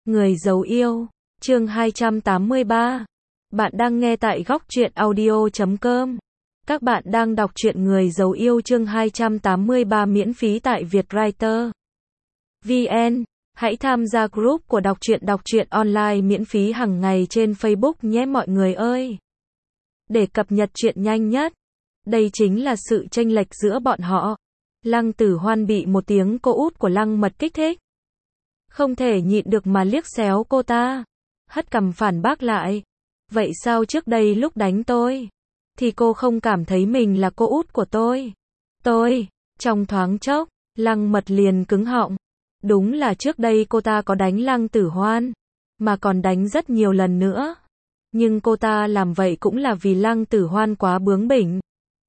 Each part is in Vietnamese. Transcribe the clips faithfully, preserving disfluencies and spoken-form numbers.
Người giấu yêu, chương hai trăm tám mươi ba. Bạn đang nghe tại góc truyện audio chấm com. Các bạn đang đọc truyện Người giấu yêu chương hai trăm tám mươi ba miễn phí tại Vietwriter vê en. Hãy tham gia group của đọc truyện đọc truyện online miễn phí hàng ngày trên Facebook nhé mọi người ơi. Để cập nhật truyện nhanh nhất. Đây chính là sự chênh lệch giữa bọn họ. Lăng Tử Hoan bị một tiếng cô út của Lăng Mật kích thích. Không thể nhịn được mà liếc xéo cô ta. Hất cằm phản bác lại. Vậy sao trước đây lúc đánh tôi, thì cô không cảm thấy mình là cô út của tôi? Tôi, trong thoáng chốc, Lăng Mật liền cứng họng. Đúng là trước đây cô ta có đánh Lăng Tử Hoan, mà còn đánh rất nhiều lần nữa. Nhưng cô ta làm vậy cũng là vì Lăng Tử Hoan quá bướng bỉnh,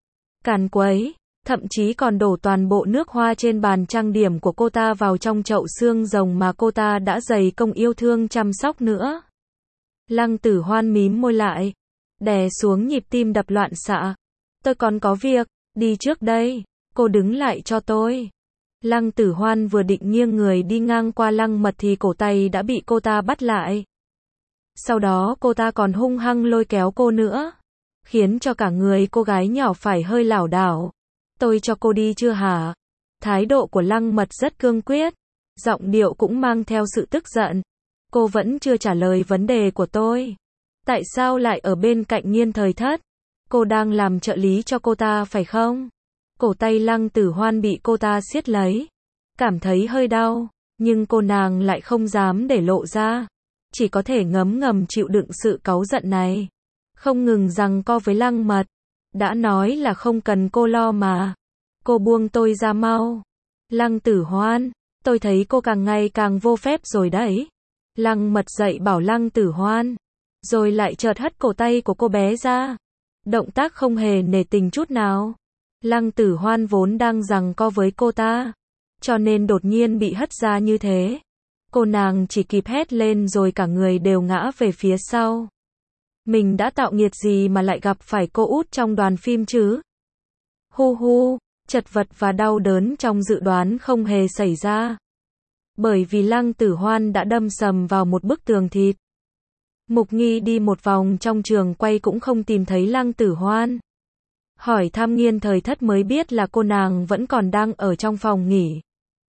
càn quấy, thậm chí còn đổ toàn bộ nước hoa trên bàn trang điểm của cô ta vào trong chậu xương rồng mà cô ta đã dày công yêu thương chăm sóc nữa. Lăng Tử Hoan mím môi lại, đè xuống nhịp tim đập loạn xạ. Tôi còn có việc, đi trước đây, cô đứng lại cho tôi. Lăng Tử Hoan vừa định nghiêng người đi ngang qua Lăng Mật thì cổ tay đã bị cô ta bắt lại. Sau đó cô ta còn hung hăng lôi kéo cô nữa, khiến cho cả người cô gái nhỏ phải hơi lảo đảo. Tôi cho cô đi chưa hả? Thái độ của Lăng Mật rất cương quyết, giọng điệu cũng mang theo sự tức giận. Cô vẫn chưa trả lời vấn đề của tôi. Tại sao lại ở bên cạnh Nghiên Thời Thất? Cô đang làm trợ lý cho cô ta phải không? Cổ tay Lăng Tử Hoan bị cô ta siết lấy, cảm thấy hơi đau, nhưng cô nàng lại không dám để lộ ra, chỉ có thể ngấm ngầm chịu đựng sự cáu giận này. Không ngừng giằng co với Lăng Mật. Đã nói là không cần cô lo mà. Cô buông tôi ra mau. Lăng Tử Hoan, tôi thấy cô càng ngày càng vô phép rồi đấy. Lăng Mật dậy bảo Lăng Tử Hoan, rồi lại chợt hất cổ tay của cô bé ra. Động tác không hề nể tình chút nào. Lăng Tử Hoan vốn đang giằng co với cô ta, cho nên đột nhiên bị hất ra như thế. Cô nàng chỉ kịp hét lên rồi cả người đều ngã về phía sau. Mình đã tạo nghiệt gì mà lại gặp phải cô út trong đoàn phim chứ? Hu hu, chật vật và đau đớn trong dự đoán không hề xảy ra. Bởi vì Lăng Tử Hoan đã đâm sầm vào một bức tường thịt. Mục Nghi đi một vòng trong trường quay cũng không tìm thấy Lăng Tử Hoan. Hỏi thăm Nghiên Thời Thất mới biết là cô nàng vẫn còn đang ở trong phòng nghỉ.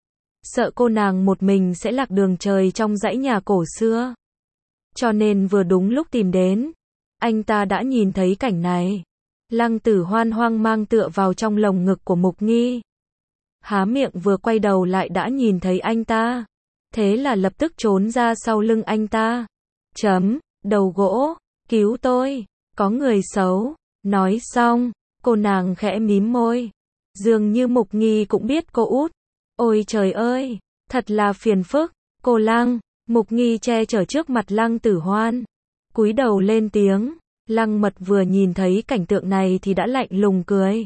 Sợ cô nàng một mình sẽ lạc đường trời trong dãy nhà cổ xưa. Cho nên vừa đúng lúc tìm đến, anh ta đã nhìn thấy cảnh này. Lăng Tử Hoan hoang mang tựa vào trong lồng ngực của Mục Nghi. Há miệng vừa quay đầu lại đã nhìn thấy anh ta. Thế là lập tức trốn ra sau lưng anh ta. Chấm, đầu gỗ, cứu tôi, có người xấu. Nói xong, cô nàng khẽ mím môi. Dường như Mục Nghi cũng biết cô út. Ôi trời ơi, thật là phiền phức. Cô Lăng, Mục Nghi che chở trước mặt Lăng Tử Hoan, cúi đầu lên tiếng. Lăng Mật vừa nhìn thấy cảnh tượng này thì đã lạnh lùng cười.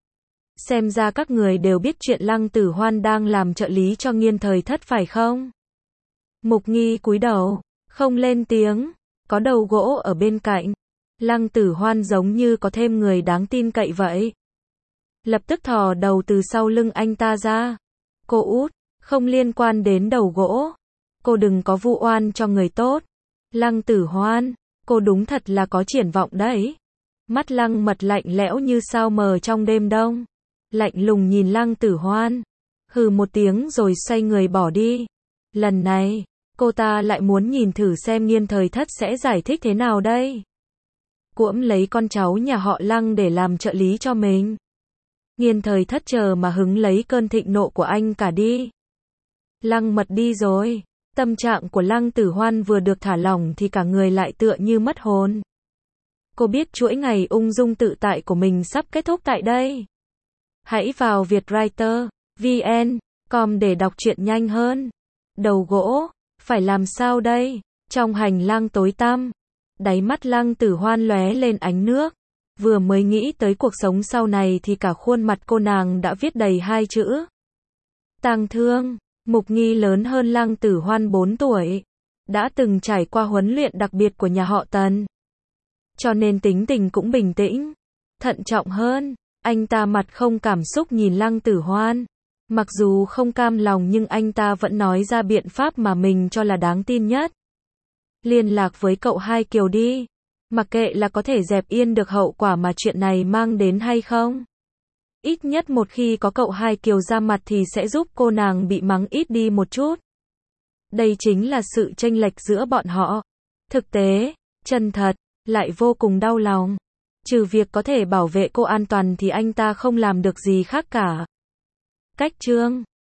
Xem ra các người đều biết chuyện Lăng Tử Hoan đang làm trợ lý cho Nghiên Thời Thất phải không? Mục Nghi cúi đầu, không lên tiếng, có đầu gỗ ở bên cạnh. Lăng Tử Hoan giống như có thêm người đáng tin cậy vậy. Lập tức thò đầu từ sau lưng anh ta ra. Cô út, không liên quan đến đầu gỗ. Cô đừng có vu oan cho người tốt. Lăng Tử Hoan, cô đúng thật là có triển vọng đấy. Mắt Lăng Mật lạnh lẽo như sao mờ trong đêm đông. Lạnh lùng nhìn Lăng Tử Hoan. Hừ một tiếng rồi xoay người bỏ đi. Lần này, cô ta lại muốn nhìn thử xem Nghiên Thời Thất sẽ giải thích thế nào đây. Cuỗm lấy con cháu nhà họ Lăng để làm trợ lý cho mình. Nghiên Thời Thất chờ mà hứng lấy cơn thịnh nộ của anh cả đi. Lăng Mật đi rồi. Tâm trạng của Lăng Tử Hoan vừa được thả lỏng thì cả người lại tựa như mất hồn. Cô biết chuỗi ngày ung dung tự tại của mình sắp kết thúc tại đây. Hãy vào Vietwriter vê en chấm com để đọc truyện nhanh hơn. Đầu gỗ, phải làm sao đây? Trong hành lang tối tăm, đáy mắt Lăng Tử Hoan lóe lên ánh nước. Vừa mới nghĩ tới cuộc sống sau này thì cả khuôn mặt cô nàng đã viết đầy hai chữ. Tang thương. Mục Nghi lớn hơn Lăng Tử Hoan bốn tuổi. Đã từng trải qua huấn luyện đặc biệt của nhà họ Tần. Cho nên tính tình cũng bình tĩnh, thận trọng hơn. Anh ta mặt không cảm xúc nhìn Lăng Tử Hoan. Mặc dù không cam lòng nhưng anh ta vẫn nói ra biện pháp mà mình cho là đáng tin nhất. Liên lạc với cậu Hai Kiều đi. Mặc kệ là có thể dẹp yên được hậu quả mà chuyện này mang đến hay không. Ít nhất một khi có cậu Hai Kiều ra mặt thì sẽ giúp cô nàng bị mắng ít đi một chút. Đây chính là sự chênh lệch giữa bọn họ. Thực tế, chân thật, lại vô cùng đau lòng. Trừ việc có thể bảo vệ cô an toàn thì anh ta không làm được gì khác cả. Cách chương